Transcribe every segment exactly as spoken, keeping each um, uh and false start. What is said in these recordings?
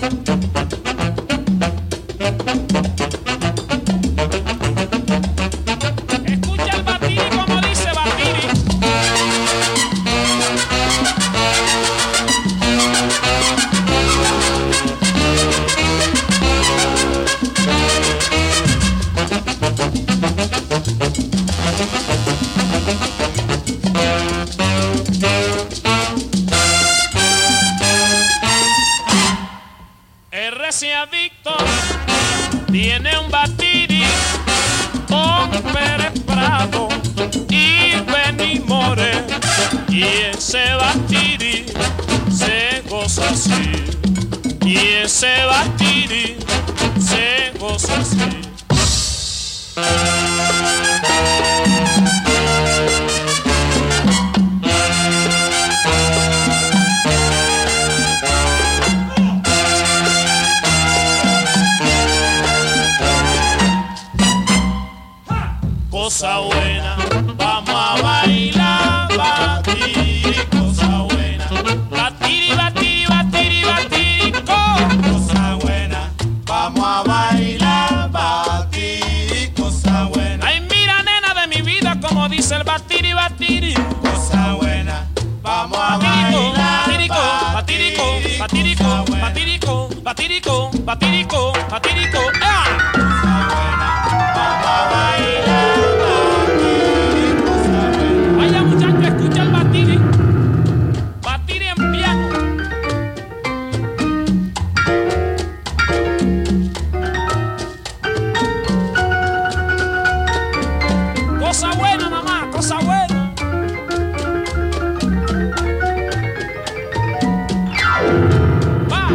Escucha el batiri como dice batiri. R C Adicto tiene un batiri con Pérez Prado y Benny More, y ese batiri se goza así, y ese batiri se goza así. Cosa buena, vamos a bailar, batiri, cosa buena. Batiri, batiri, batiri, batiri, cosa buena. Vamos a bailar, batiri, cosa buena. Ay, mira, nena de mi vida, como dice el batiri, batiri, cosa buena. Vamos a bailar, batirico, batirico, batirico, batirico, batirico, batirico, batirico, ¡ah! Cosa buena, vamos a bailar. Vaya muchacho, escucha el batiri. Batiri en piano. Cosa buena, mamá, cosa buena. Va.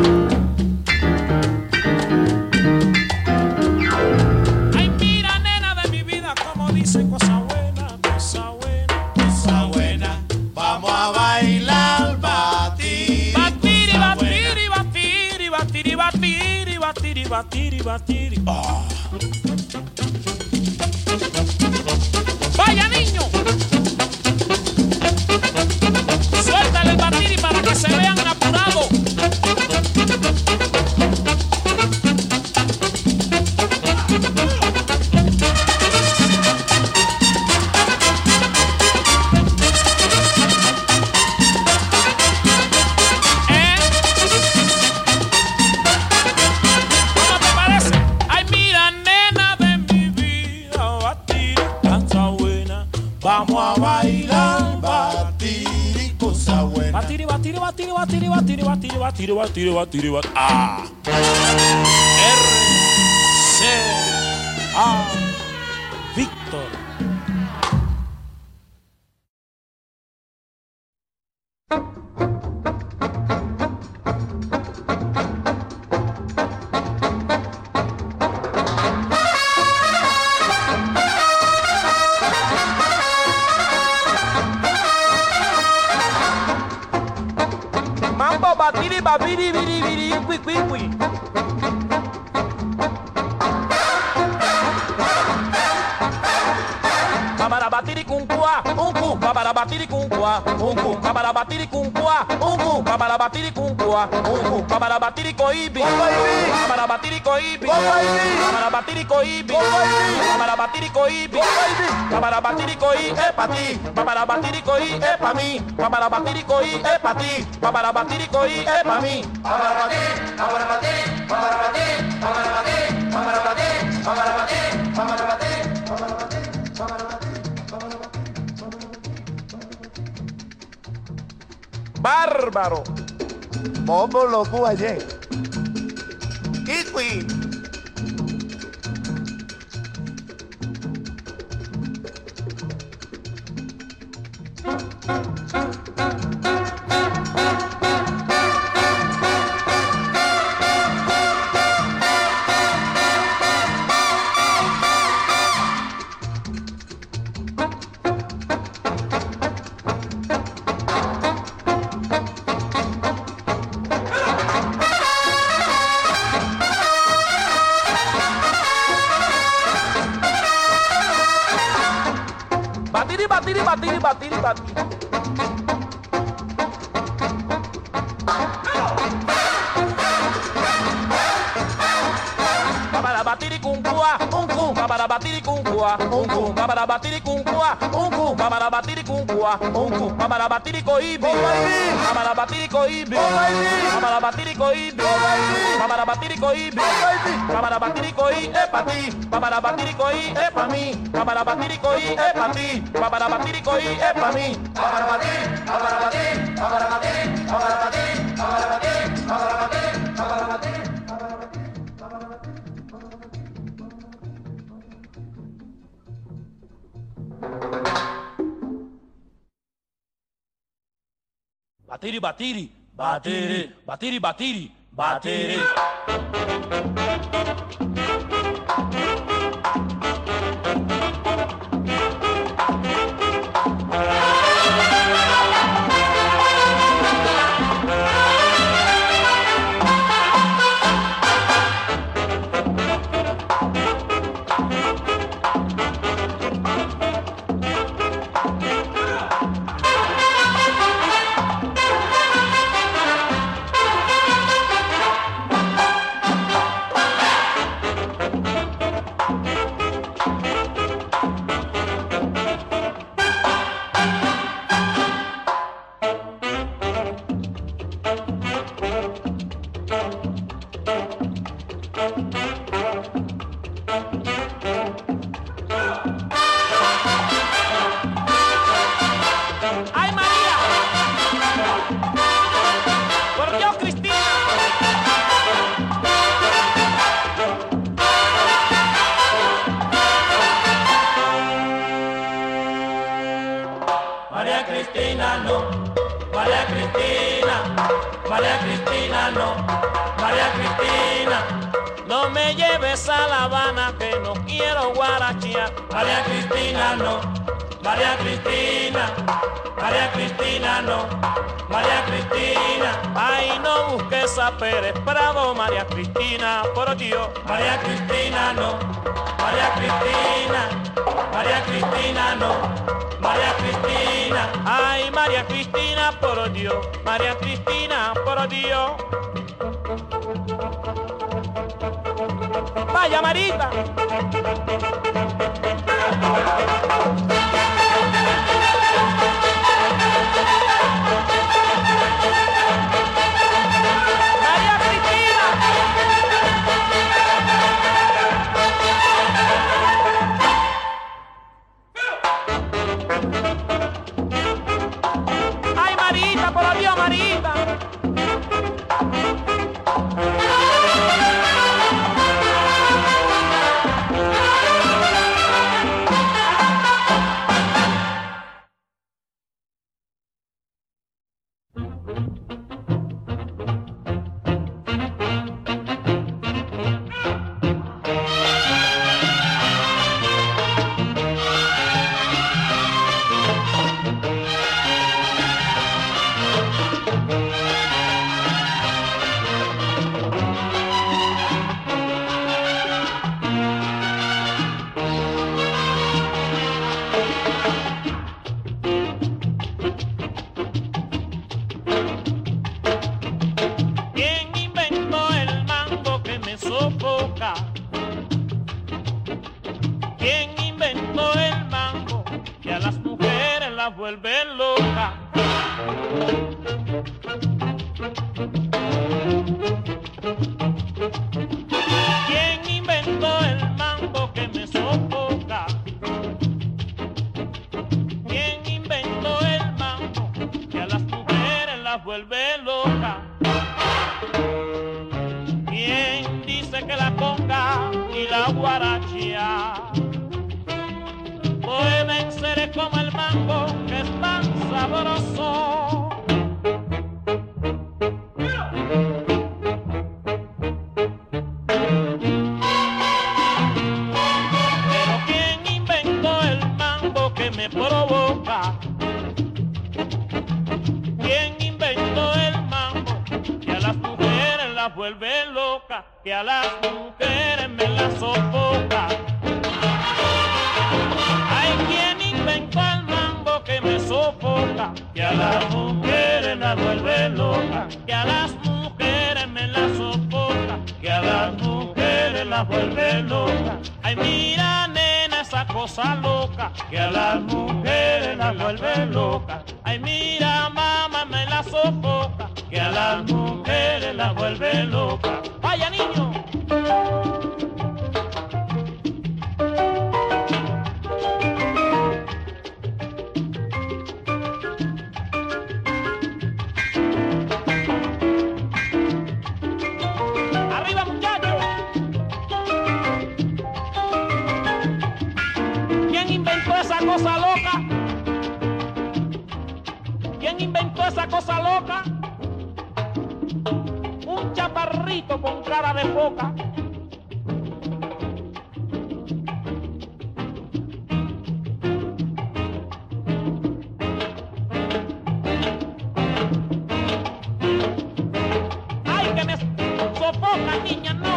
Ay, mira, nena de mi vida, como dice cosa buena, cosa buena. Cosa buena, vamos a bailar batiri. Batiri, batiri, batiri, batiri, batiri, batiri, batiri, batiri. Oh. Vaya niño, suéltale el batiri para que se vean apurados. Vamos a bailar batiri, cosa buena. Batiri, batiri, batiri, batiri, batiri, batiri, batiri, batiri, batiri, batiri. Ah. R C A Víctor. Mambo batiri babiri biri biri cui cui cui. Babara batiri cum qua, um cu, babara batiri cum qua, um cu, babara batiri cum qua, um cu, babara batiri cum qua, um cu, babara batiri coibi, babara batiri coibi, babara batiri coibi, babara batiri coibi, babara batiri coi é pra ti, babara batiri coi é pra mim, babara batiri coi é pra ti, babara batiri coi é pra mim, babara batiri, babara batiri, babara batiri, babara batiri, babara batiri, babara batiri, babara batiri, babara batiri. Bárbaro. Bobo loco ayer. Kiwi. Batiri, batiri, batiri, batiri, batiri. para batir y cuncua, un cum para batir y cuncua, un cum para batir y cuncua, un cum para batir y coibi, para batir y coibi, para batir y coibi, para batir y coibi, para batir y coi es pa ti, para batir y coi es pa mí, para batir y coi es pa ti, para batir y coi es pa mí, para batir, para batir, para batir, para batir, para batir, para batir, para batir. Batiri, batiri, batiri, batiri, batiri, batiri. Pérez Bravo, María Cristina, por Dios. María Cristina no, María Cristina, María Cristina no, María Cristina. Ay, María Cristina, por Dios, María Cristina, por Dios. Vaya, Marita. Vuelve loca. ¿Quién inventó el mambo que me sofoca? ¿Quién inventó el mambo que a las mujeres las vuelve loca? ¿Quién dice que la conga y la guarachía pueden ser como el mambo que es tan sabroso? Pero ¿quién inventó el mambo que me provoca? ¿Quién inventó el mambo que a las mujeres las vuelve locas, que a las mujeres me las sofoca? Que a las mujeres las vuelve loca, que a las mujeres me las sofoca, que a las mujeres las vuelve loca. Ay, mira. cosa loca que a las mujeres las vuelve loca. Ay, mira, mamá, me la sofoca, que a las mujeres las vuelve loca. Vaya, niño. Arriba, muchachos. ¿Quién inventó esa cosa loca? ¿Quién inventó esa cosa loca? Un chaparrito con cara de foca. ¡Ay, que me sofoca, niña, no!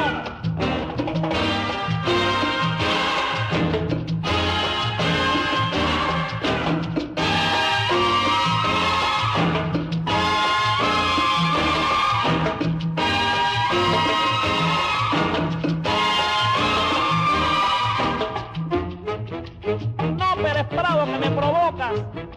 No, Pérez Prado, que me provocas.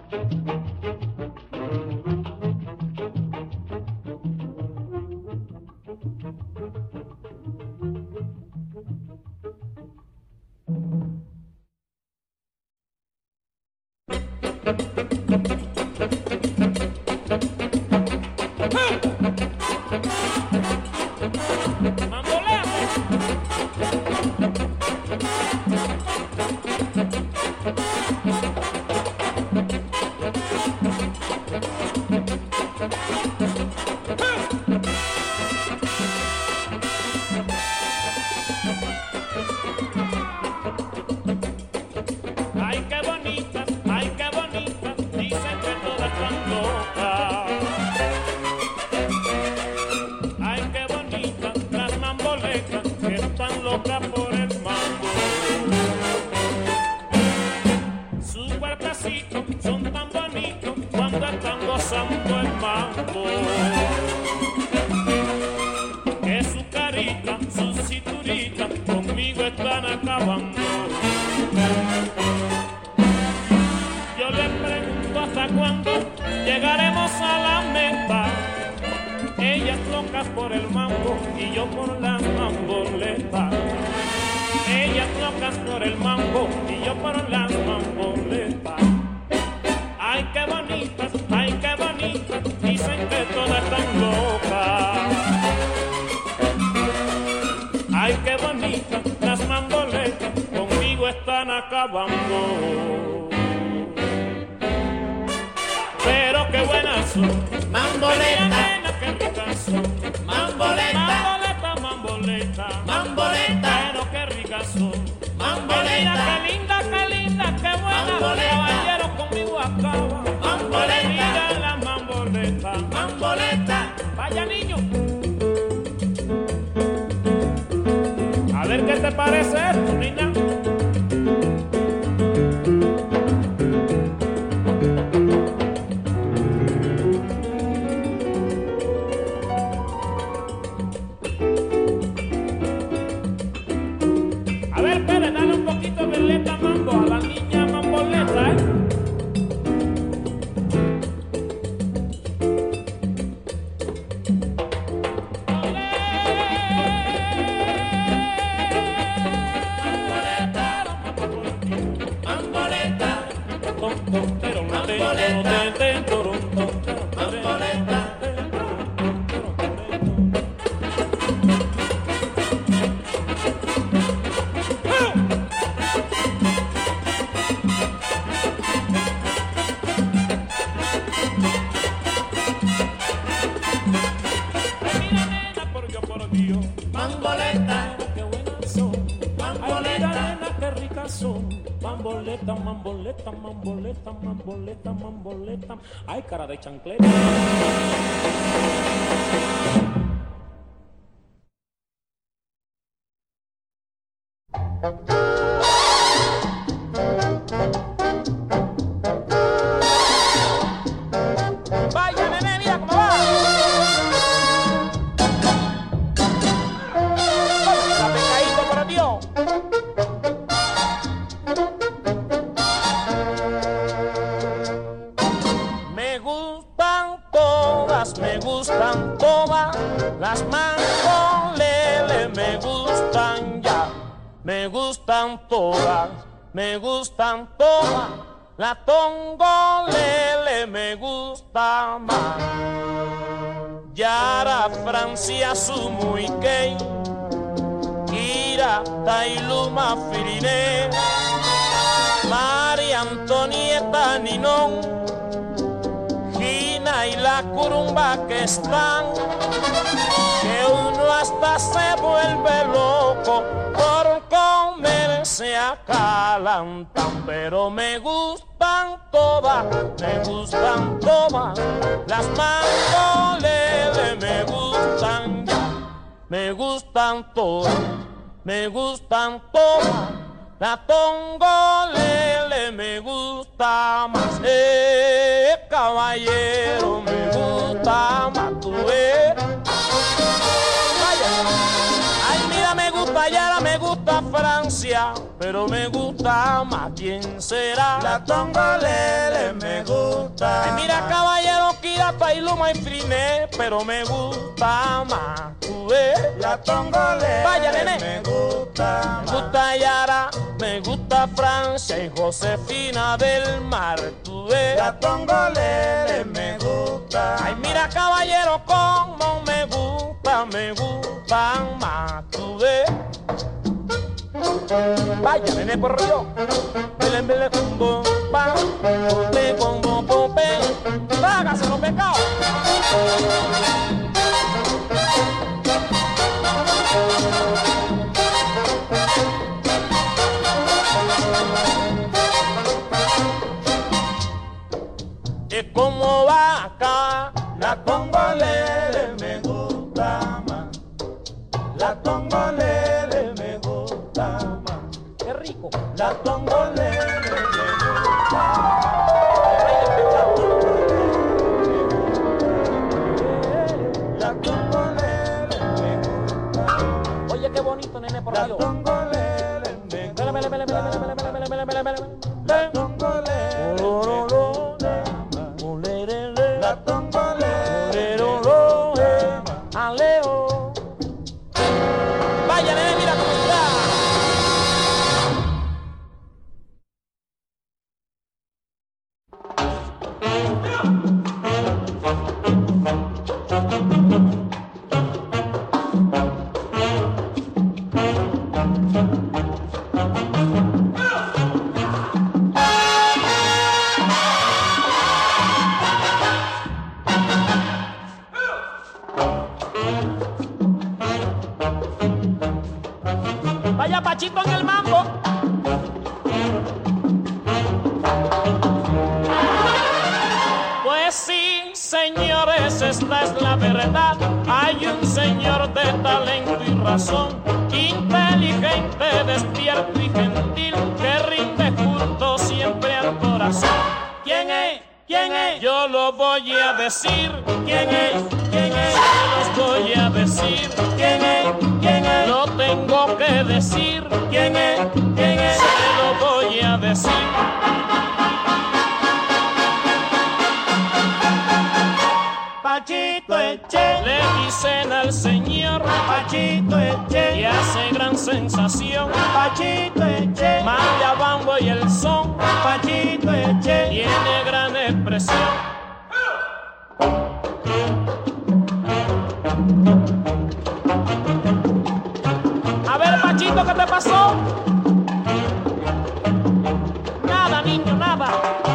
Ay, qué bonita, ay, qué bonita, dicen que todas están locas. Ay, qué bonita, las mamboletas que están locas por el mambo. Sus cuerpecitos son tan bonitos cuando están gozando el mambo. Que su carita, su cinturita conmigo están acabando. Yo le pregunto hasta cuándo llegaremos a la meta. Ellas locas por el mambo y yo por las mamboletas. Ellas locas por el mambo y yo por las mamboletas. Ay, qué bonitas, ay, qué bonitas, dicen que todas están locas. Ay, qué bonitas, las mamboletas conmigo están acabando. Pero qué buenas son, Mamboleta, nena, qué ricas son. mamboleta, Mamboleta, mamboleta, mamboleta, pero qué ricas son. mamboleta, Mira, qué linda, qué linda, qué buena. Mamboleta. Caballero conmigo acaba. Mamboleta. Mira la mamboleta. mamboleta. Vaya, niño. A ver qué te parece esto, niña. A ver, Pérez, dale un poquito de letra mambo a la niña mamboleta, ¿eh? Mamboleta, mamboleta. Mira, nena, por Dios, por Dios. Mamboleta, Qué buenas son. Ay, mira, mamboleta, nena, qué ricas son. Mamboleta, mamboleta, mamboleta, mamboleta, mamboleta. Ay, cara de chancleta. Vaya, nene, mira cómo va. Está pecadito, por Dios. Las mangolele me gustan ya, me gustan todas, me gustan todas. La tongolele me gusta más. Yara Francia su muy gay, Ira Tailuma Firine, María Antonieta Ninón, Gina y la curumba que están, que uno hasta se vuelve loco por comerse a Calantan, pero me gustan todas, me gustan todas, las mangolele me gustan ya, me gustan todas, me gustan todas, la tongolele me gusta más, eh, caballero me gusta más, tú ves. Ay, mira, me gusta Yara, me gusta Francia, pero me gusta más, ¿quién será? La tongolele me gusta. Ay, mira, caballero, Kira, Tailuma y Friné, pero me gusta más, tú ves. La tongolele Vaya, nene. me gusta. Me gusta Yara, me gusta Francia y Josefina del Mar, tú ves. La tongolele me gusta. Ay, mira, caballero, como me gusta, me gustan más, tú ves. Vaya, nene, por Río. Bele, bele, bum, bam, pope, bum, bum, pope. Trágase los pecados. Es como vaca. La tongolele me gusta más. La tongolele me gusta más. Qué rico. La tongolele me gusta. La tongolele me gusta. Oye, qué bonito, nene, por La Dios. tongolele me gusta. Bele, bele, bele, bele, bele, bele, bele, bele, bele, bele. La tongolele me gusta. La tongolele me gusta. Aleo. Vaya, nene, mira cómo está. Vaya, Pachito en el mambo. Pues sí, señores, esta es la verdad. Hay un señor de talento y razón, inteligente, despierto y gentil, que rinde culto siempre al corazón. ¿Quién es? ¿Quién es? Yo lo voy a decir. ¿Quién es? ¿Quién es? Yo los voy a decir. ¿Quién es? ¿Quién es? Lo tengo que decir. ¿Quién es? ¿Quién es? Se lo voy a decir. Pachito Eche, Le dicen al señor Pachito Eche, y hace gran sensación. Pachito Eche, Manda bambo y el son Pachito Eche, tiene gran expresión. A ver, Pachito, ¿qué te pasó? Nada, niño, nada.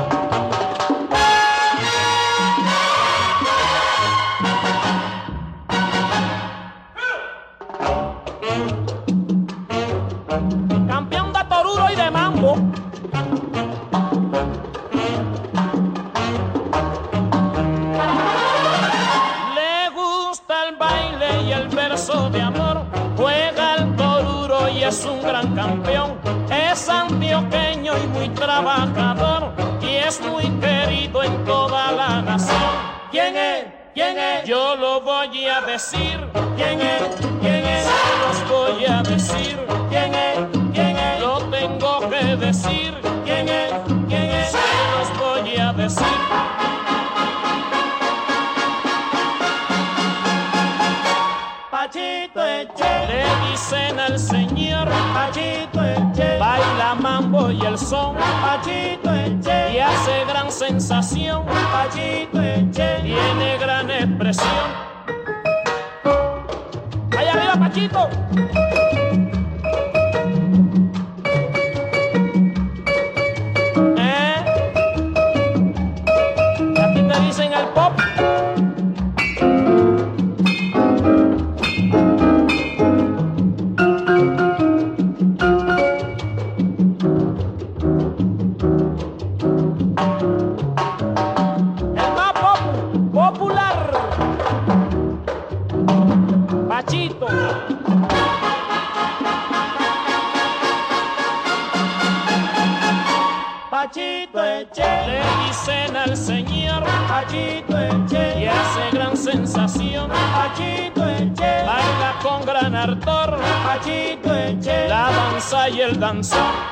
Campeón de toruro y de mambo. Le gusta el baile y el verso de amor. Juega el toruro y es un gran campeón. Es antioqueño y muy trabajador, y es muy querido en toda la nación. ¿Quién es? ¿Quién es? Yo lo voy a decir. ¿Quién es? ¿Quién es? Se los voy a decir. ¿Quién es? ¿Quién es? Lo tengo que decir. ¿Quién es? ¿Quién es? Se los voy a decir. Pachito Eche, Le dicen al señor, Pachito Eche, baila mambo y el son, Pachito Eche, y hace gran sensación, Pachito Eche, tiene gran expresión. ¡Allá arriba, Pachito! ¿Eh? ¿A ti te dicen el pop? El más pop- popular. Pachito. Pachito Eche, Le dicen al señor, Pachito y Eche, hace gran sensación, Pachito Eche, baila con gran ardor, Pachito Eche, la danza y el danzón.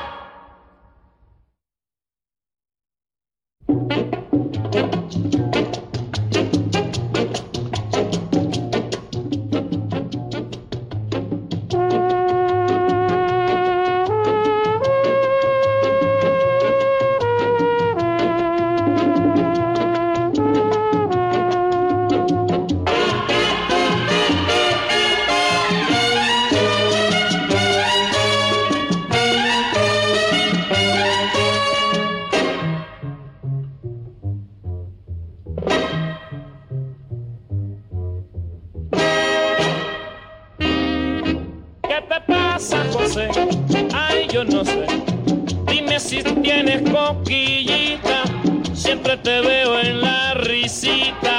¿Qué te pasa, José? Ay, yo no sé. Dime si tienes coquillita. Siempre te veo en la risita.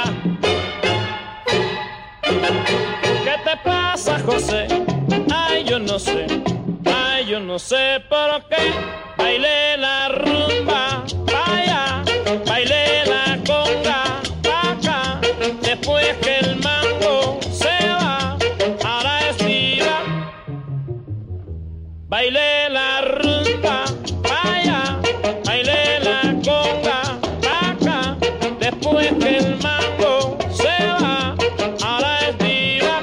¿Qué te pasa, José? Ay, yo no sé. Ay, yo no sé por qué. Bailé la rumba, vaya. Bailé la conga, acá. Después que el mango se va, ahora es viva. Bailé la rumba, vaya, bailé la conga, acá, después que el mango se va, ahora es viva.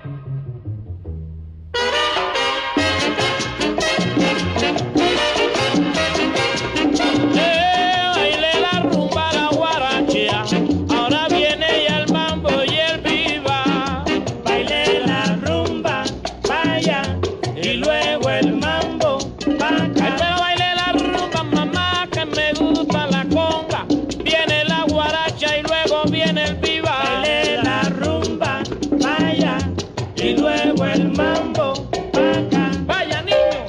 Eh, bailé la rumba, la guarachea, ahora viene ya el mambo y el viva. bailé la rumba, vaya, y luego el mambo, Ay, vaca. pero bailé la rumba, mamá, que me gusta la conga. Viene la guaracha y luego viene el viva. Bailé la rumba, vaya, y luego el mambo, vaca. Vaya, niño.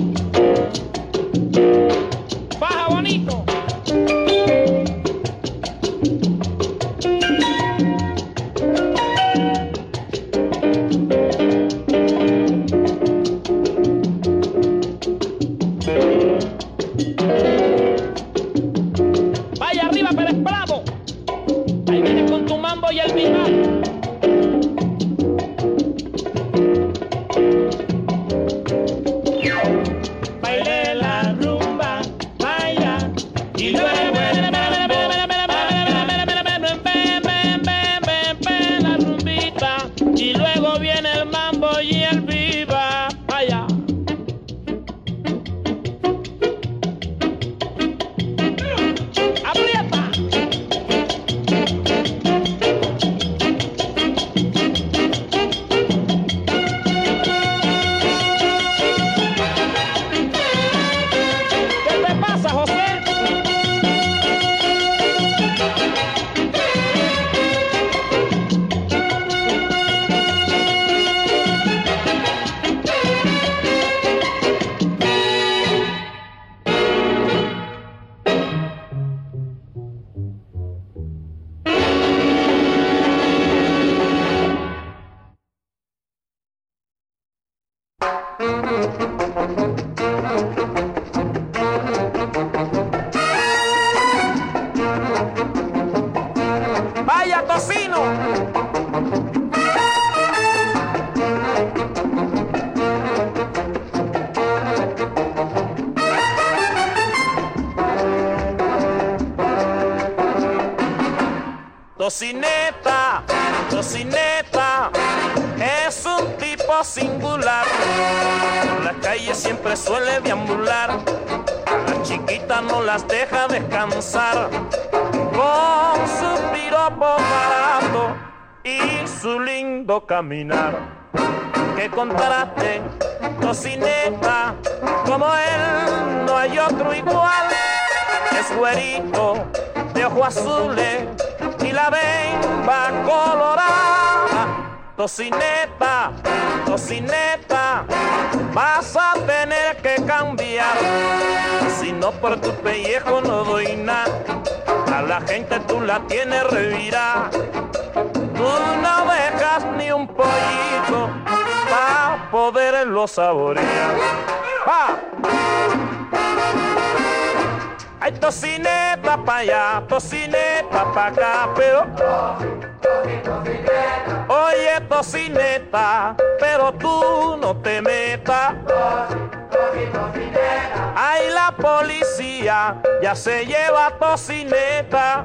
Baja bonito. Vaya arriba, Pérez Prado. Ahí viene con tu mambo y el viva. Bailé la rumba, vaya, y luego el mambo, vaca. La rumbita y luego viene el mambo y el viva. Allá. Aprieta. ¿Qué te pasa, José? Vaya tocino. Tocineta, tocineta, es un tipo singular, por la calle siempre suele deambular, a las chiquitas no las deja descansar, con su piropo barato y su lindo caminar. Que contraste, tocineta, como él no hay otro igual. Es güerito, de ojos azules y la bemba colorada. Tocineta, tocineta, vas a tener que cambiar. Si no por tu pellejo no doy nada, a la gente tú la tienes revirada. Tú no dejas ni un pollito para poderlo saborear. ¡Pa! Hay tocineta pa' allá, tocineta pa' acá, pero... Oye, tocineta, pero tú no te metas. Ay, la policía ya se lleva tocineta,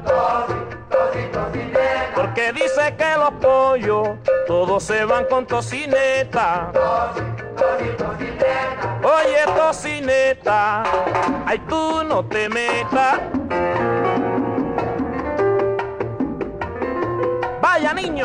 porque dice que los pollos todos se van con tocineta. Oye, tocineta, ay, tú no te metas. Vaya, niño.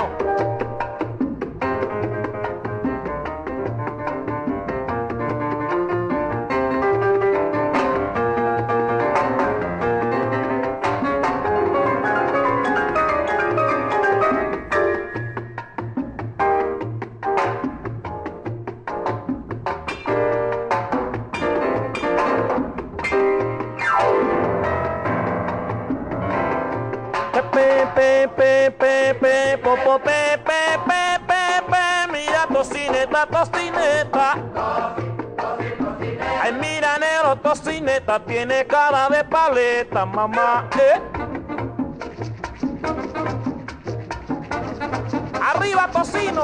Pe, pe, pe, pe, po, po, pe, pe, pe, pe, pe, mira tocineta, tocineta. Ay, mira negro, tocineta, tiene cara de paleta, mamá, eh. Arriba, tocino.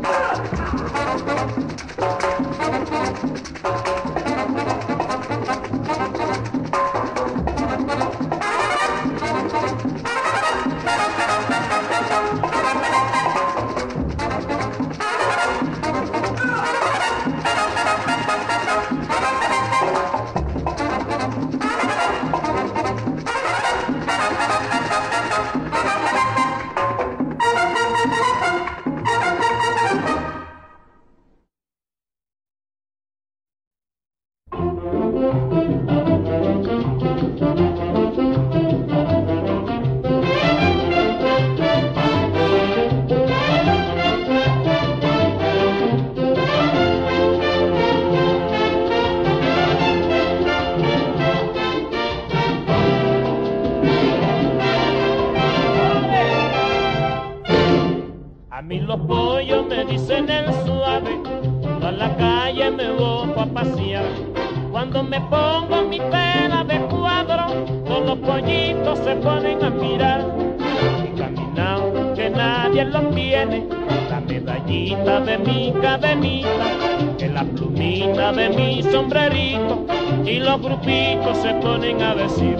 A mí los pollos me dicen el suave, yo a la calle me voy a pasear. Cuando me pongo mi pela de cuadro, todos los pollitos se ponen a mirar. Y caminando que nadie los tiene, la medallita de mi cadenita, que la plumita de mi sombrerito, y los grupitos se ponen a decir: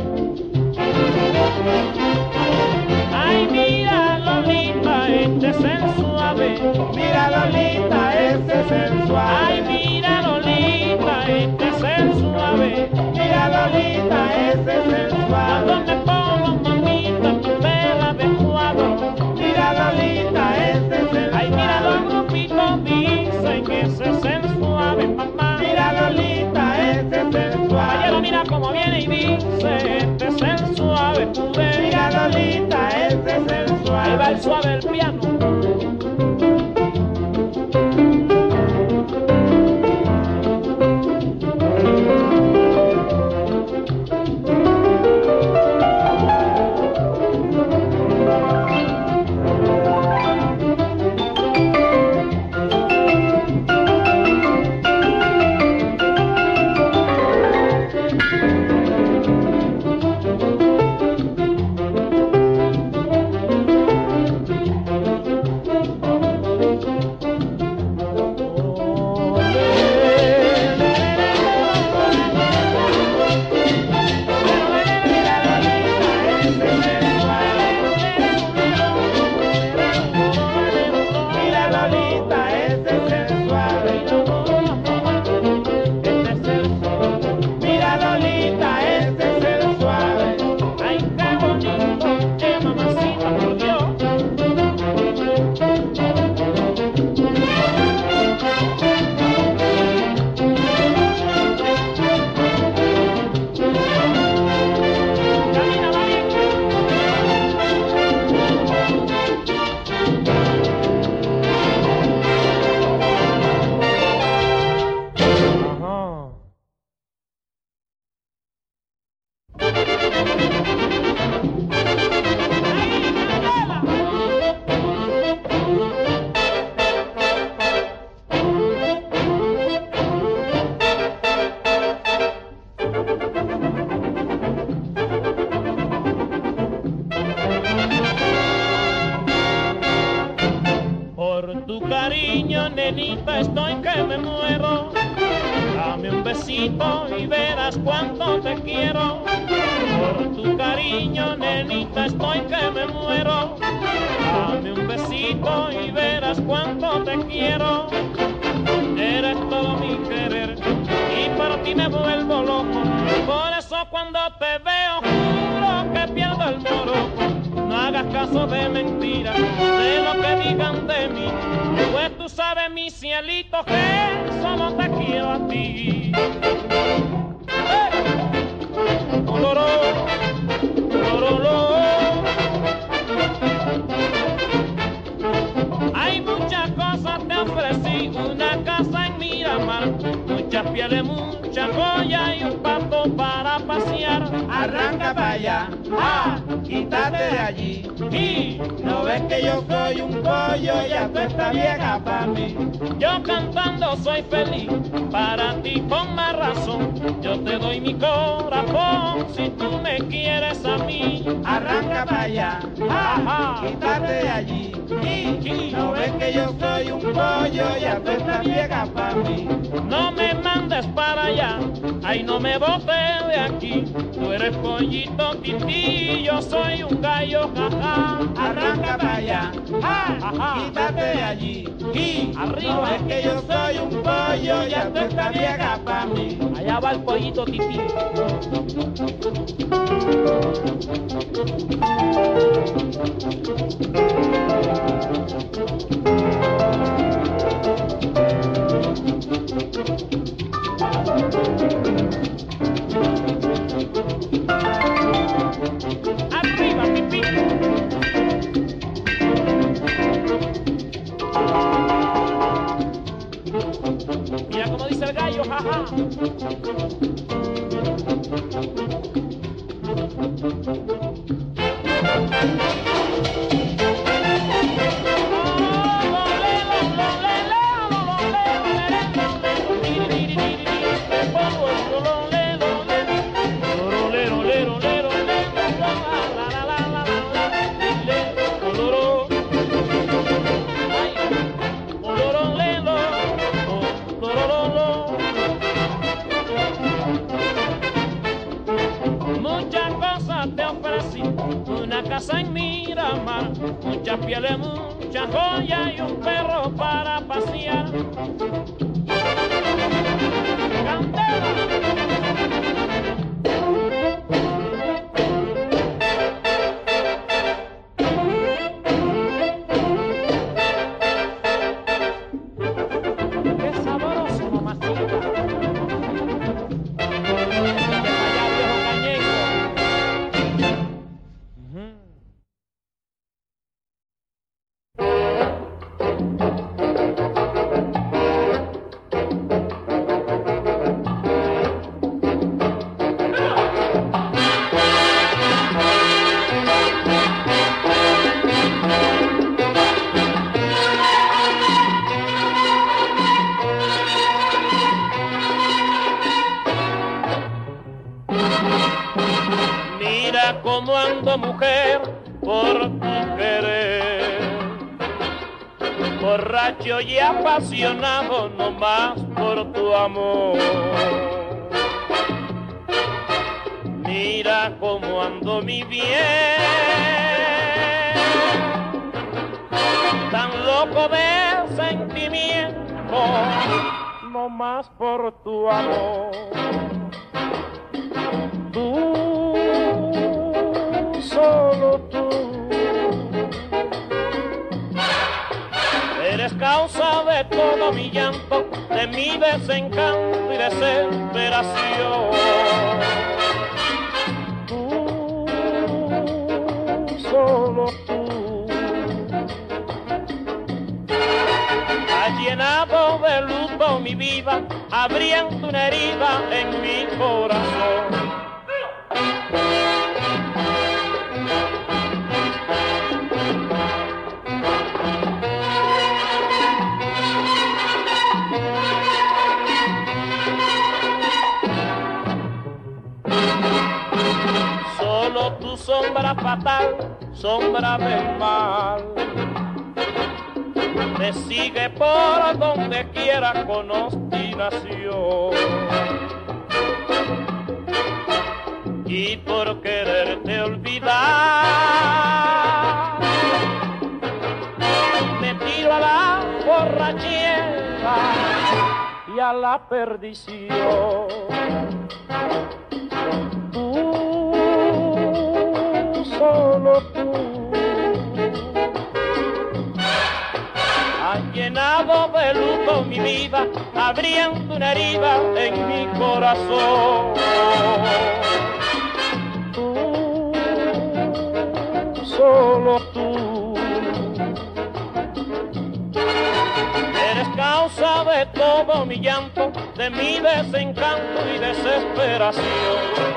ay, mira Lolita, este es el suave. Mira Lolita, este es el suave. Ay, mira Lolita, este es el suave. Mira Lolita, este es el suave. Cuando me pongo mamita mi vela de cuadro, mira Lolita, este es el suave. ay, mira los grupitos dicen que ese es el suave, mamá. Mira Lolita, este es el suave. Caballero, mira cómo viene y dice: este es el suave, tú ves. Mira Lolita, este es el suave. Ahí va el suave el piano. nenita, estoy que me muero. Dame un besito y verás cuánto te quiero. Por tu cariño, nenita, estoy que me muero. Dame un besito y verás cuánto te quiero. Eres todo mi querer y por ti me vuelvo loco. Por eso cuando te veo juro que pierdo el moro. No hagas caso de mentiras, de lo que digan de mí. Pues tú sabes, mi cielito, que solo te quiero a ti. ¡Hey! Oloró, oloró. Hay muchas cosas te ofrecí, una casa en Miramar, muchas pieles, muchas joyas y un pato para pasear. Arranca para allá, ah, quítate de allí. Y no ves que yo soy un pollo y ya tú estás vieja para mí. yo cantando soy feliz, para ti con más razón. Yo te doy mi corazón si tú me quieres a mí. Arranca para allá, ah, quítate de allí. Y no ves que yo soy un pollo y ya tú estás vieja para mí. No me mandes para allá, ay no me botes de aquí. Tú eres pollito tití, yo soy un gallo, jaja. Arranca para allá, ah, quítate de allí. Y arriba, no ves que yo soy un pollo y ya tú estás vieja para mí. Allá va el pollito tití. Arriba, pipí. Mira como dice el gallo, jaja. Muchas cosas te ofrecí, una casa en Miramar, muchas pieles, muchas joyas y un perro para pasear. ¡Cantera! ¡Qué sabroso, mamacita! Mira cómo ando, mujer, por tu querer, borracho y apasionado no más por tu amor. Mira cómo ando, mi bien, tan loco de sentimiento, no más por tu amor. Tú, solo tú, eres causa de todo mi llanto, de mi desencanto y desesperación. Tú, solo tú, has llenado de luto mi vida, abriendo una herida en mi corazón. Solo tu sombra fatal, sombra del mal, te sigue por donde quiera con obstinación. Y por quererte olvidar, me tiro a la borrachera y a la perdición. Tú, solo tú, has llenado de luto mi vida, abriendo una herida en mi corazón. Tú, solo tú, eres causa de todo mi llanto, de mi desencanto y desesperación.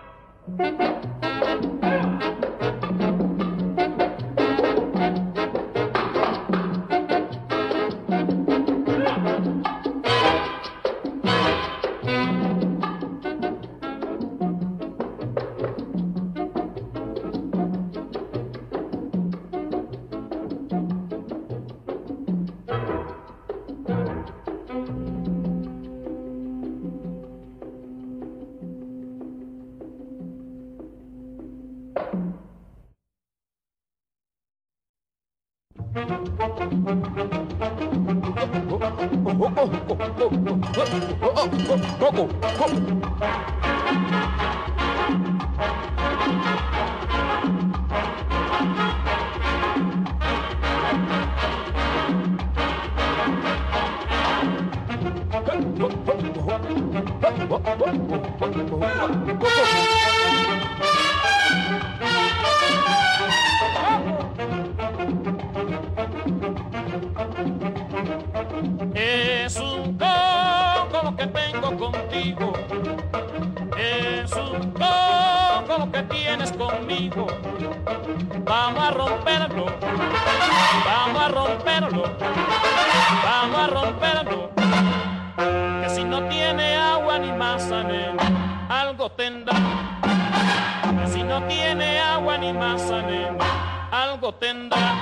Es un coco lo que tengo contigo, es un coco lo que tienes conmigo. Vamos a romperlo, vamos a romperlo, vamos a romperlo. Que si no tiene agua ni masa, nena, algo tendrá. Que si no tiene agua ni masa, nena, algo tendrá.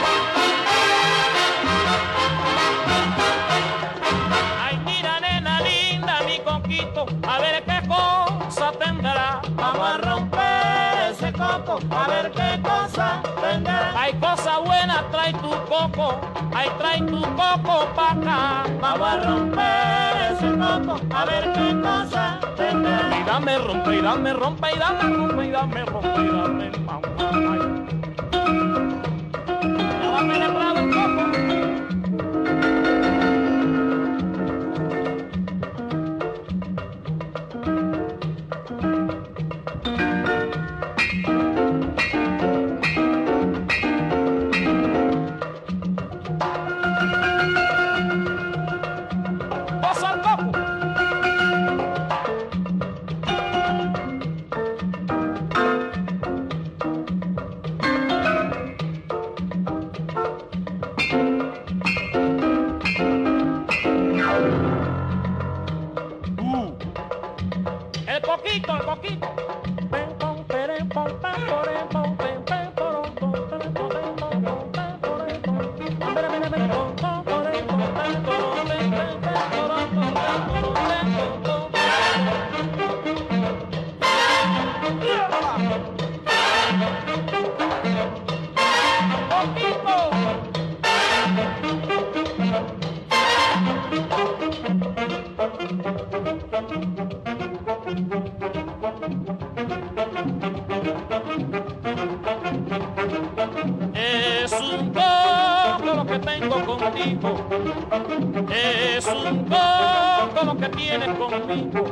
Ay, mira, nena linda, mi coquito, a ver qué cosa tendrá. Vamos a romper ese coco, a ver qué cosa tendrá. Hay cosa buena, trae tu coco, ay, trae tu coco pa' acá. Vamos a romper ese coco, a ver qué cosa tendrá. Y dame rompe, y dame rompe, y dame rompe, y dame rompe, y dame mamá. Ya va penetrado el coco. El coquito, el coquito. Es un coco lo que tengo contigo, es un coco lo que tienes conmigo.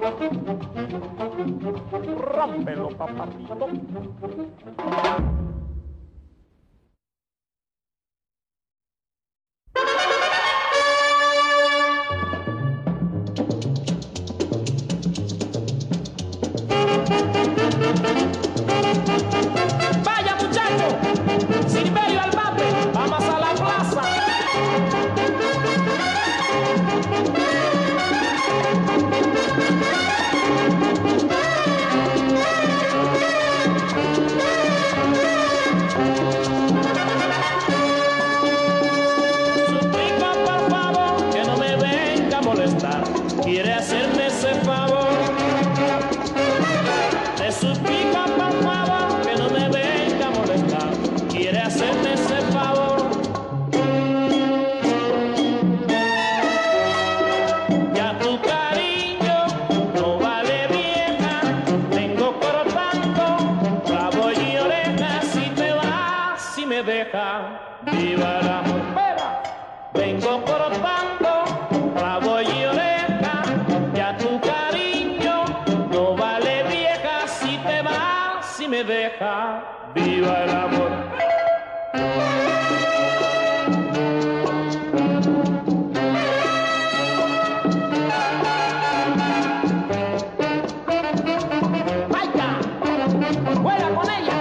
Rómpelo, papacito. Vaya muchacho, Silverio al bate, vamos a la plaza. quiere hacerme ese favor. Te suplico por favor que no me venga a molestar, quiere hacerme ese favor. Ya tu cariño no vale vieja, vengo cortando rabo y oreja, si te vas, si me dejas, viva el amor. Vengo cortando rabo y oreja, ya tu cariño no vale vieja, si te vas, si me dejas, viva el amor. ¡Vaya! ¡Vuela con ella!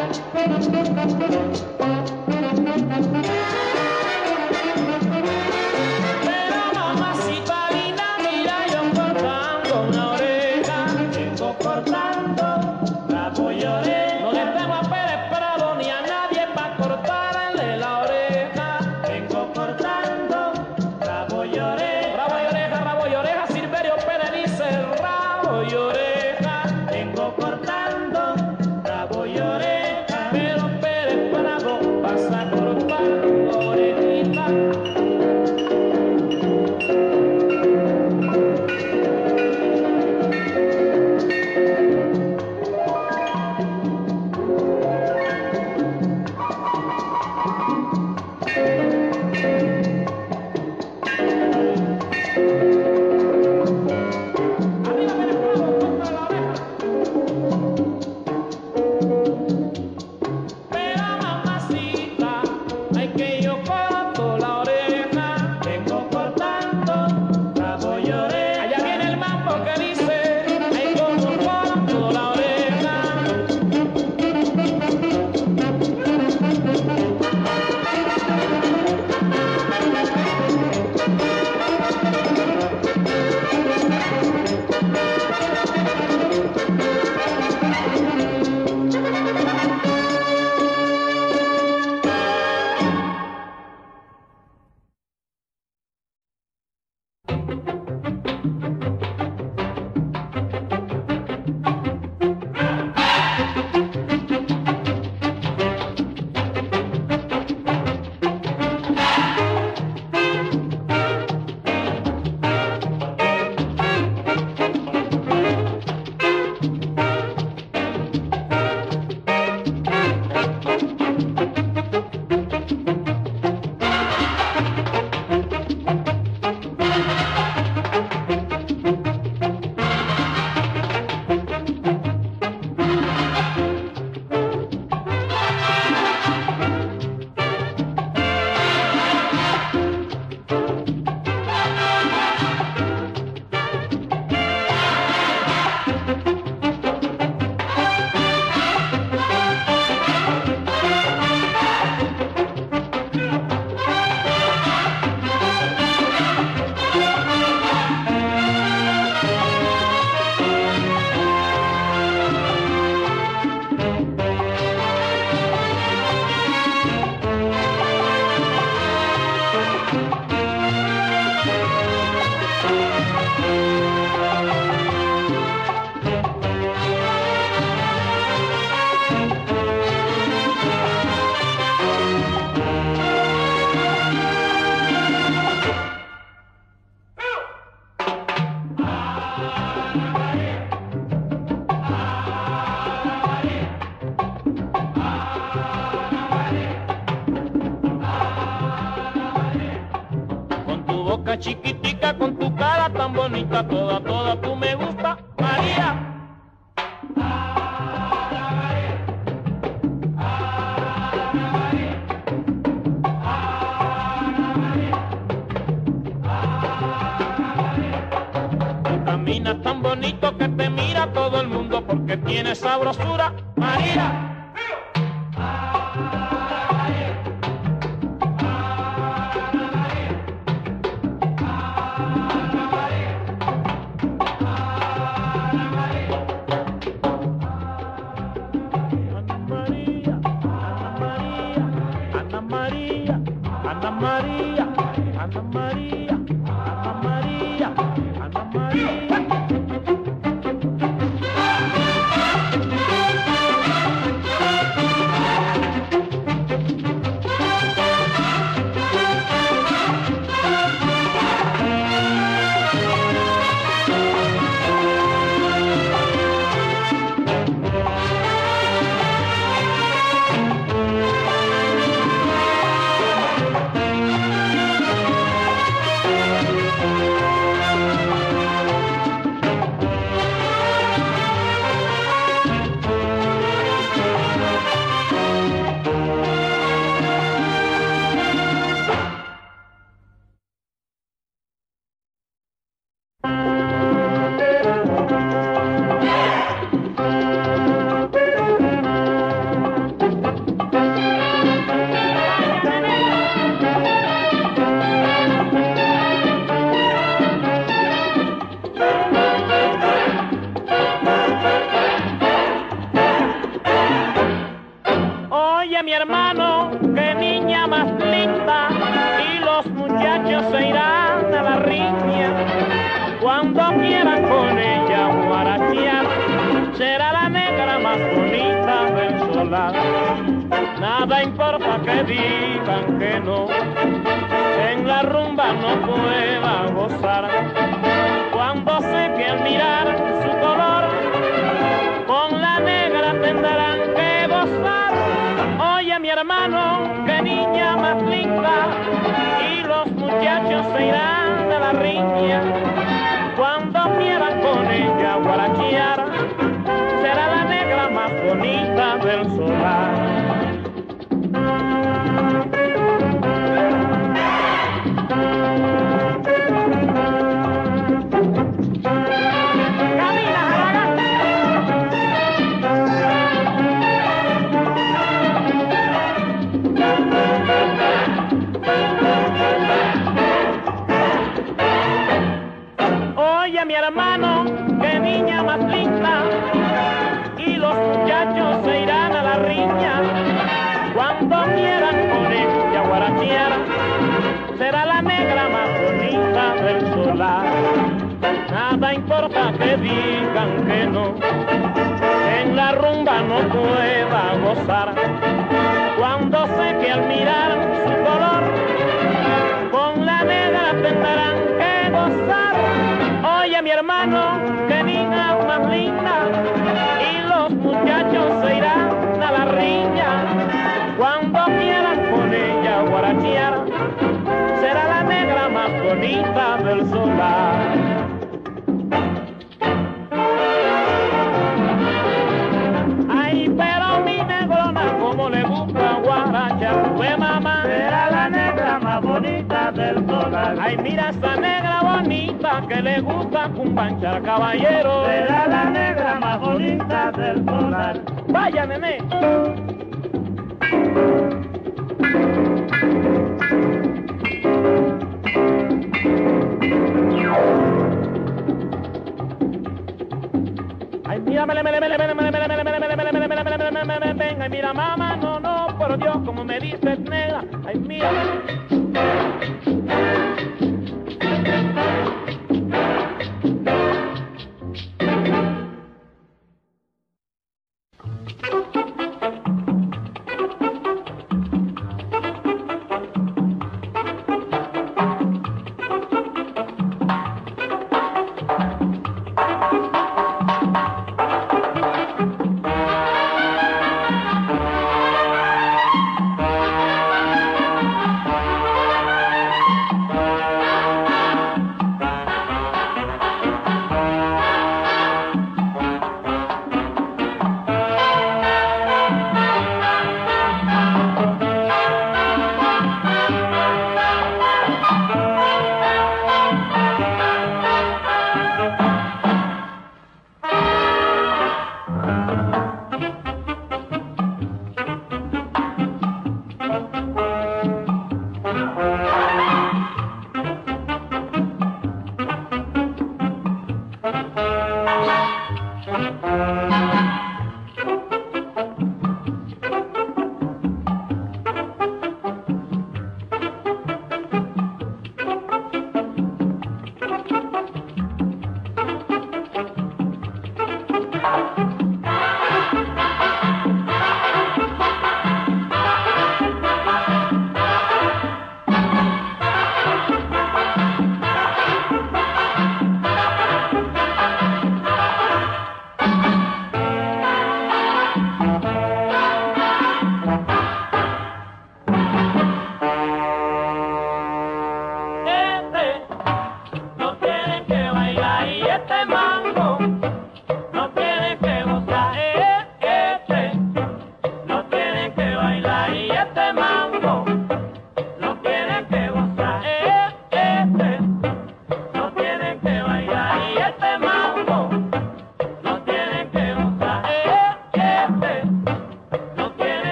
Chiquitica con tu cara tan bonita, toda, toda tú me gusta, María. Tú caminas tan bonito que te mira todo el mundo porque tienes sabrosura, María. María, Ana María, Ana María, Ana María. Cuando quieran con ella guarachear, será la negra más bonita del solar. Nada importa que digan que no, en la rumba no pueda gozar. Cuando sé que al mirar su color, con la negra tendrán que gozar. Oye mi hermano, qué niña más linda, y los muchachos se irán de la riña. Cuando quieran con ella guarachear, será la negra más bonita del solar. Oye mi hermano, qué niña más linda, y los muchachos se irán a la riña. Cuando quieran con ella guarachear, será la negra más bonita del solar. Nada importa que digan que no, en la rumba no pueda gozar. Cuando sé que al mirar su color, con la negra tendrán que gozar. Oye mi hermano, qué niña más linda, y los muchachos se irán a la riña. Cuando quieran con ella guarachear, será la negra más bonita del solar. Ay, pero mi negrona como le gusta guarachear, pues mamá, Será la negra más bonita del solar. ay mira esa negra bonita que le gusta cumbanchar caballero. Será la negra más bonita del solar. Vaya nene. Ay mira, mele, mele, mele, mele, mele, mele, mele, mele, mele, mele, mele, mele, mele, mele, mele, venga, ay mira mamá, no, no, por Dios, como me dices negra, ay mira.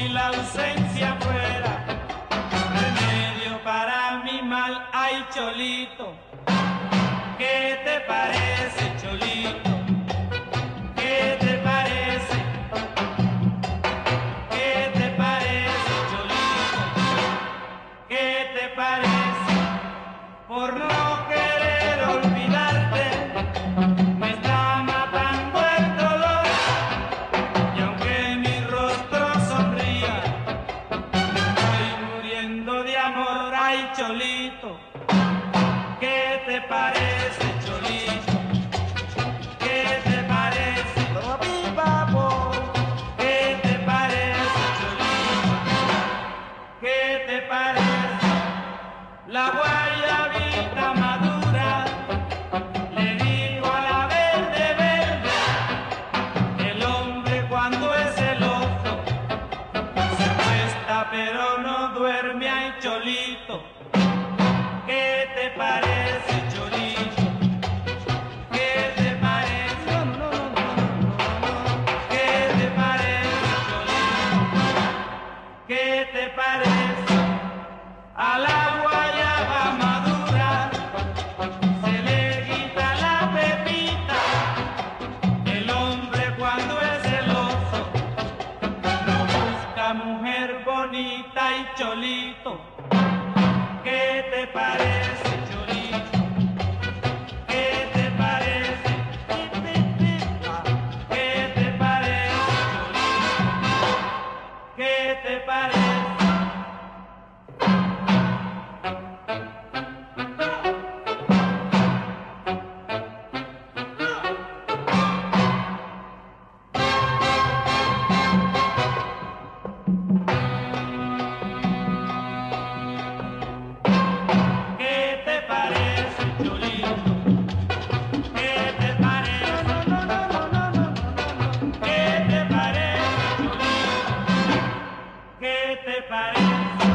si la ausencia fuera remedio para mi mal. Ay, Cholito, ¿qué te parece, Cholito? ¿Qué te parece? ¿Qué te parece, Cholito? ¿Qué te parece? Por no querer olvidarte me está matando el dolor, y aunque mi rostro sonría me estoy muriendo de amor. Ay, Cholito, ¿qué te parece, Cholito? ¿Qué te parece? ¿Qué te parece, Cholito? ¿Qué te parece? La guayabita madura le dijo a la verde verde, el hombre cuando es celoso se acuesta pero no duerme. Ay, Cholito, ¿qué te parece, Cholito? ¿Qué te parece? No, no, no, no, no. ¿Qué te parece, Cholito? ¿Qué te parece? A la guayaba madura se le quita la pepita, el hombre cuando es celoso no busca mujer bonita. Y Cholito, ¿qué te parece, Cholito? ¿Qué te parece? ¿Qué te parece, Cholito? ¿Qué te parece? ¿Qué te parece, Cholito? ¿Qué te parece? No, no, no, no, no, no. ¿Qué te parece, Cholito? ¿Qué te parece?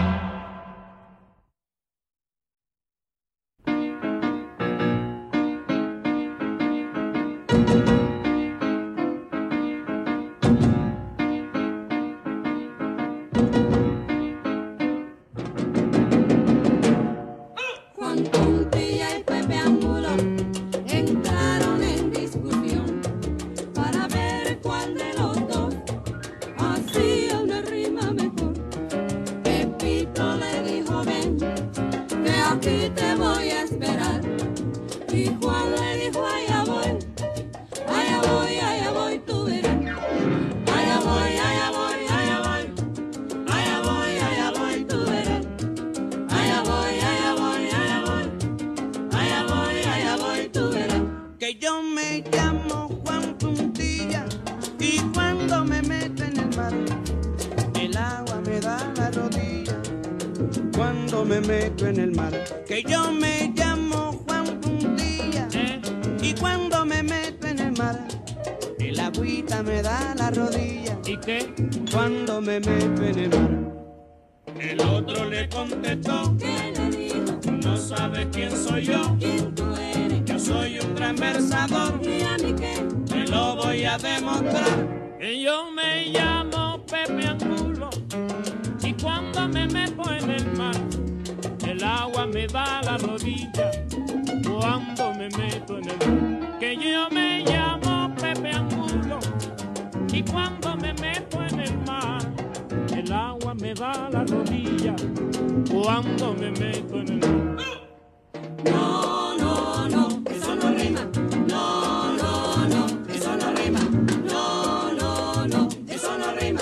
Juan Puntilla y Pepe Angulo entraron en discusión para ver cuál de los dos hacía una rima mejor. Pepito le dijo: ven, que aquí te voy a esperar. Y Juan le dijo: allá voy, allá voy, allá voy, tú verás. Allá voy, allá voy, allá voy, allá voy, allá voy, tú verás. Allá voy, allá voy, allá voy, allá voy, allá voy, tú verás. Que yo me llamo Juan Puntilla y cuando me meto en el mar el agua me da la rodilla. Cuando me meto en el mar, que yo me llamo Juan Puntilla y cuando me meto en el mar el agüita me da la rodilla. ¿Y qué? Cuando me meto en el mar. El otro le contestó: ¿Qué le dijo? no sabes quién soy yo. ¿Quién tú eres? Yo soy un gran versador, ¿Y a mí qué? te lo voy a demostrar. Que yo me llamo Pepe Angulo y cuando me meto en el mar el agua me da la rodilla. Cuando me meto en el mar, que yo me llamo Pepe Angulo y cuando me meto en el mar el agua me da la rodilla. Cuando me meto en el mar. No, no, no, eso no rima. No, no, no, eso no rima. No, no, no, eso no rima.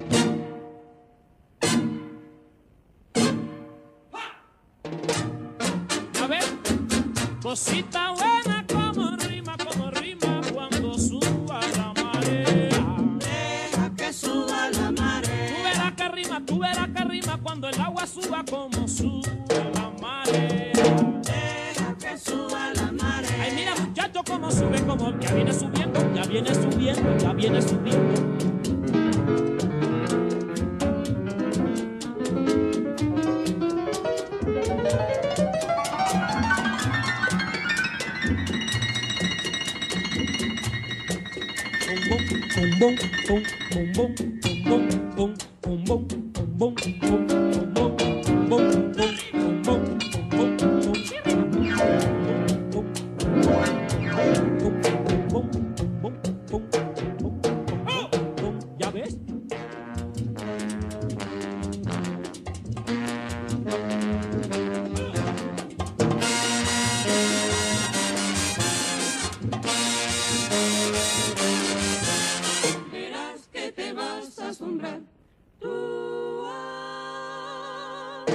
A ver, cosita buena como rima, como rima cuando suba la marea. Deja que suba la marea. Tú verás que rima, tú verás que rima cuando el agua suba como sube la marea. Deja que suba la marea. Ay, mira muchacho cómo sube, como ya viene subiendo, ya viene subiendo, ya viene subiendo. Bum bum bum bum bum bum bum bum bum ¿Ya ves? Verás que te vas a asombrar. Tú, ah.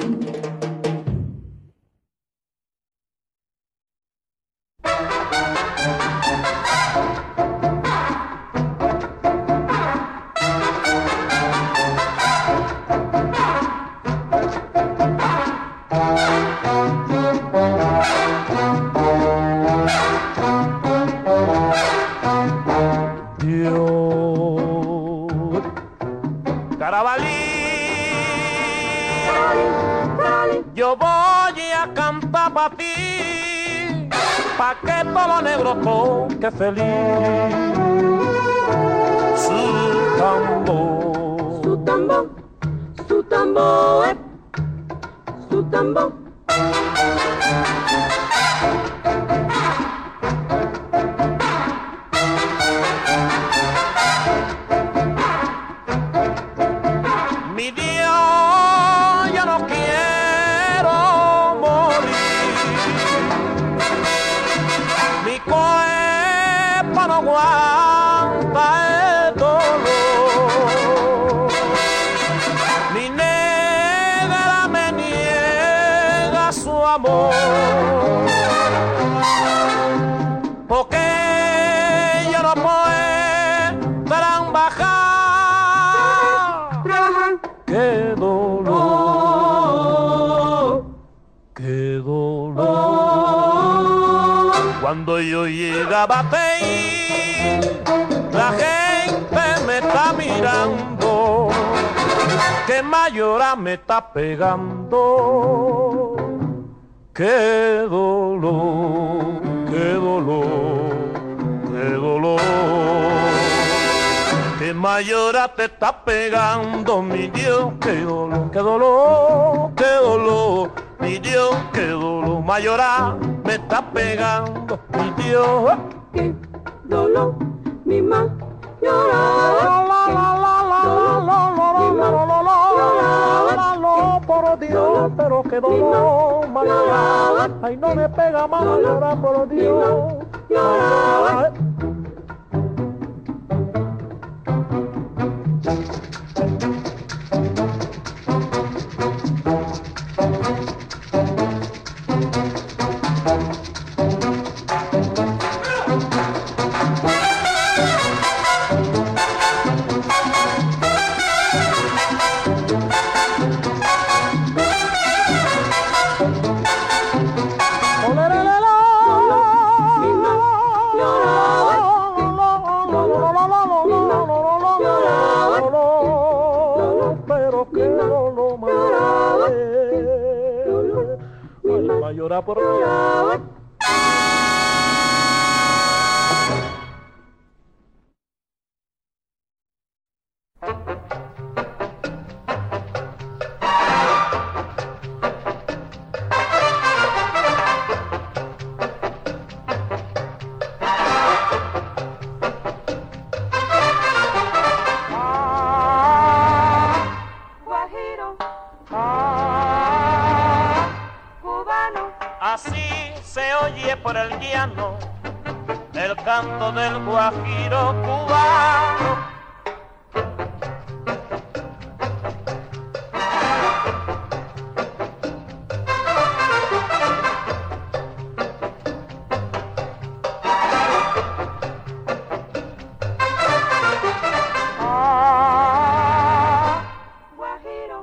Yo, Carabalí, yo voy a cantar pa' ti, pa' que todo negro toque feliz su tambor. Su tambor, su tambor, eh, su tambor. Mi Dios, yo no quiero morir, mi cuerpo no aguanta el dolor, mi negra me niega su amor, porque yo no puedo bajar. ¡Qué dolor! ¡Qué dolor! Cuando yo llegaba a Teí, la gente me está mirando, que Mayora me está pegando. ¡Qué dolor! ¡Qué dolor! ¡Qué dolor! Que Mayora te está pegando, mi Dios, qué dolor, qué dolor, qué dolor, mi Dios, qué dolor. Mayora me está pegando, mi Dios. Qué dolor, mi Mayora. Por Dios, pero qué dolor, Mayora. Ay, no me pega más, Mayora, por Dios. Llora. Llora por Dios. Así se oye por el llano el canto del guajiro cubano. Ah, guajiro.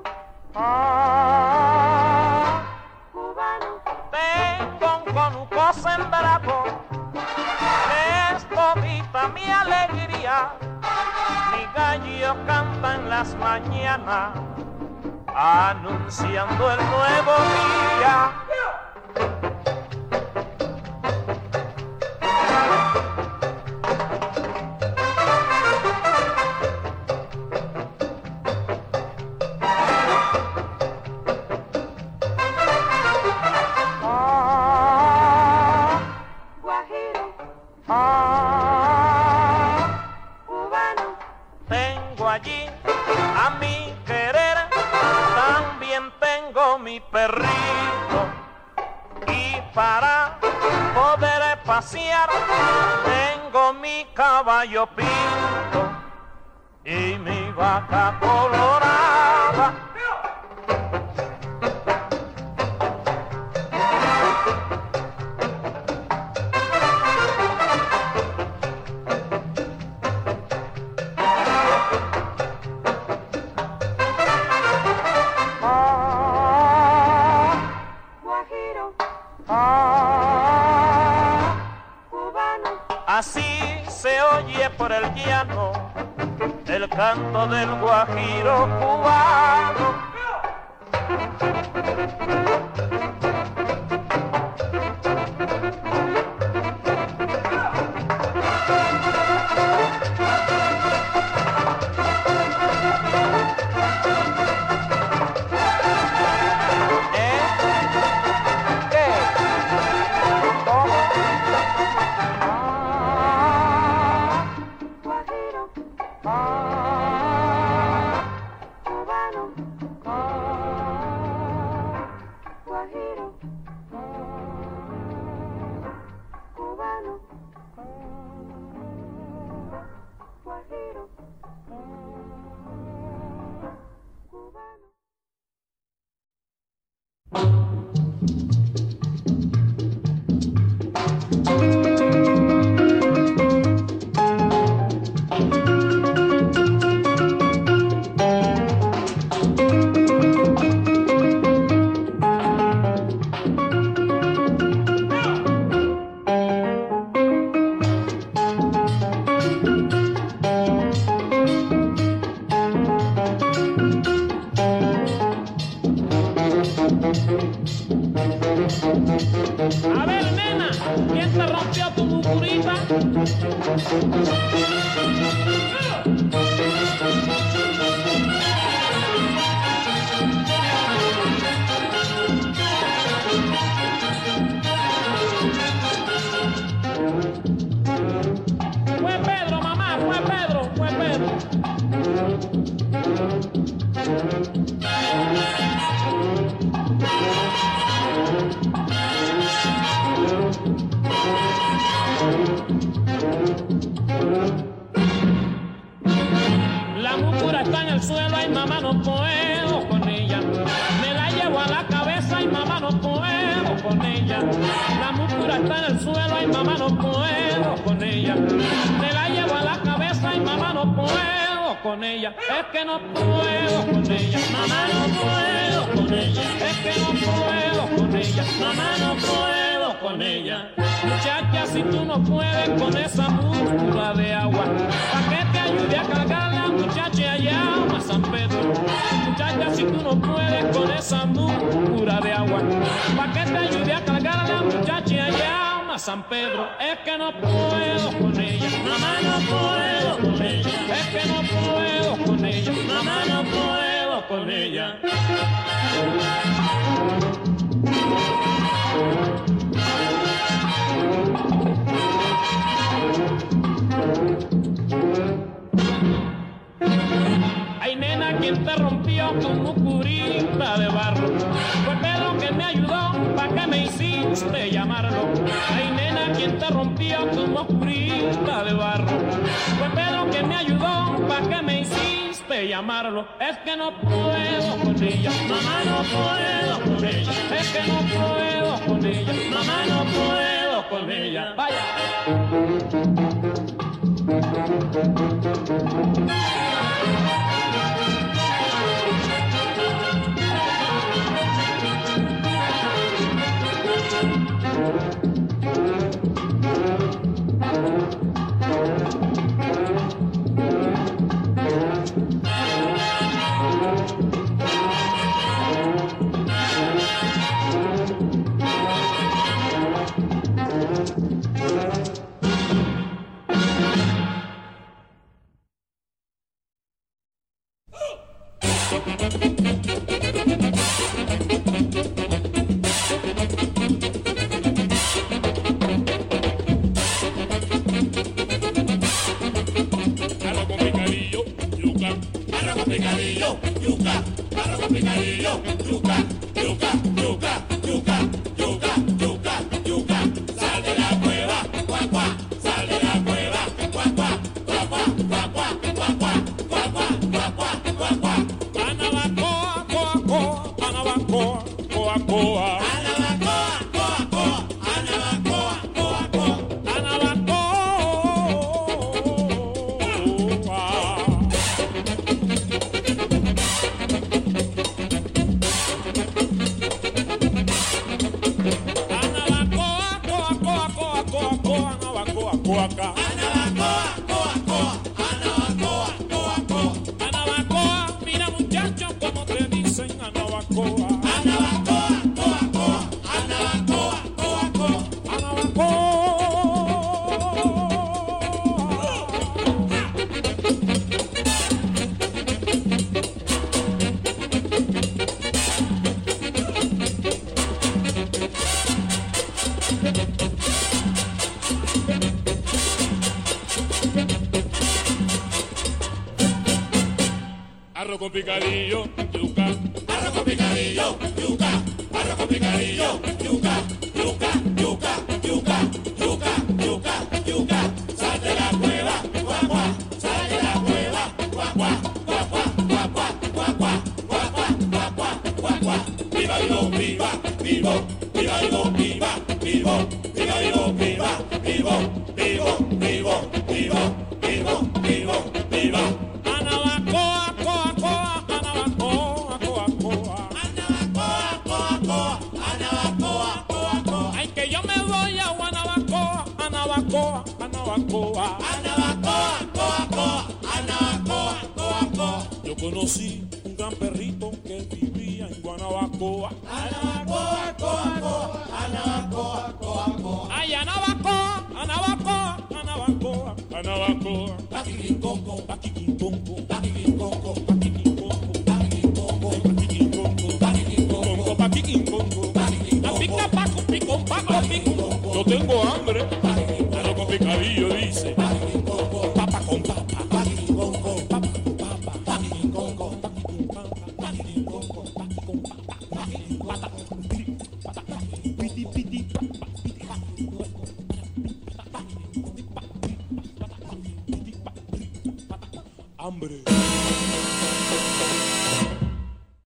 Ah, cubano. Tengo un conuco sembrado, es todita mi alegría. Mi gallo canta en las mañanas, anunciando el nuevo día. mi perrito y para poder pasear tengo mi caballo pinto y mi vaca colorada. Así se oye por el llano el canto del guajiro cubano. A ver, nena, ¿quién te rompió tu bucurita? Fue Pedro, mamá, fue Pedro, fue Pedro. La mucura está en el suelo, ay mamá no puedo con ella. Me la llevo a la cabeza, ay mamá no puedo con ella. La mucura está en el suelo, ay mamá no puedo con ella. Me la llevo a la cabeza, ay mamá no puedo con ella. Es que no puedo con ella, mamá no puedo con ella. Es que no puedo con ella, mamá no puedo con ella. Muchacha, si tú no puedes con esa mucura de agua, ¿pa' qué te ayude a cargar la muchacha allá a San Pedro? Muchacha, si tú no puedes con esa mucura de agua, ¿pa' qué te ayude a cargar la muchacha allá a San Pedro? Es que no puedo con ella, mamá no puedo con ella. Es que no puedo con ella, mamá no puedo con ella. Ay, nena, ¿quién te rompió tu mucurita de barro? Fue Pedro que me ayudó, ¿pa' qué me hiciste llamarlo? Ay, nena, ¿quién te rompió tu mucurita de barro? Fue Pedro que me ayudó, ¿pa' qué me hiciste llamarlo? Es que no puedo con ella, mamá no puedo con ella. Es que no puedo con ella, mamá no puedo con ella. Vaya. Arroz con picadillo, yuca. Arroz con picadillo, yuca, arroz con picadillo, yuca, yuca, yuca, yuca, yuca, yuca, yuca, sal de la cueva, cuá, cuá, sal de la cueva, cuá, cuá, cuá, cuá, cuá, cuá, cuá, cuá, cuá, cuá, cuá, cuá, cuá. Anabacoa, coa, coa, anabacoa, coa, coa. Anabacoa, coa, coa, anabacoa, coa, coa. Anabacoa. Anabacoa, coa, coa, coa, coa, coa, anabacoa, coaca. Anabacoa, coa, coa, anabacoa, coa, coa. Anabacoa, mira muchacho como te dicen anabacoa. Anabacoa, coa, coa, anabacoa, coa, coa. Anabacoa. Arroz con picadillo, yuca. Arroz con picadillo, yuca, arroz con picadillo, yuca, yuca, yuca, yuca, yuca, yuca, yuca, sal de la cueva, guá, guá, sal de la cueva, guá, guá, guá, guá, guá, guá, guá, guá, guá, guá, guá, guá, guá, guá. Viva, vivo, viva, vivo, viva, vivo, viva, vivo, viva, vivo, viva, vivo, vivo, vivo, vivo, vivo, vivo, viva. Anabacoa, coa, coa, anabacoa, coa, coa. Anabacoa, coa, coa, anabacoa, coa, coa. Ay, que yo me voy a Guanabacoa, anabacoa, anabacoa. Anabacoa, coa, coa, anabacoa, coa, coa. Yo conocí un gran perrito que vivía en Guanabacoa. Anabacoa, coa, coa, anabacoa, coa, coa. Ay, anabacoa, anabacoa, anabacoa, anabacoa. Paquiquinconco, Paquiquinconco, paquiquinconco, paquiquinconco, paquiquinconco, paquiquinconco, paquiquinconco, paquiquinconco. A pica, paco, picón, paco, pico. Yo tengo hambre. Arroz con picadillo dice. paquiquinconco, Papa con papa, paquiquinconco, papa con papa, paquiquinconco, papa con papa, paquiquinconco, papa con papa, pata con piri, pata, piti, piti, papa, piti, papa, hambre.